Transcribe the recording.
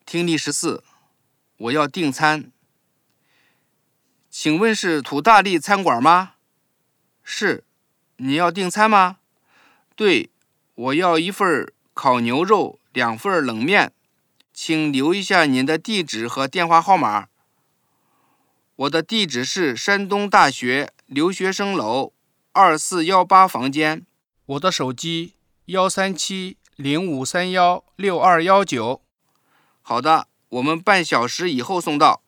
听力14，我要订餐。请问是土大利餐馆吗？是，你要订餐吗？对，我要1份烤牛肉，2份冷面，请留一下您的地址和电话号码。我的地址是山东大学留学生楼2418房间。我的手机13705316219。好的，我们半小时以后送到。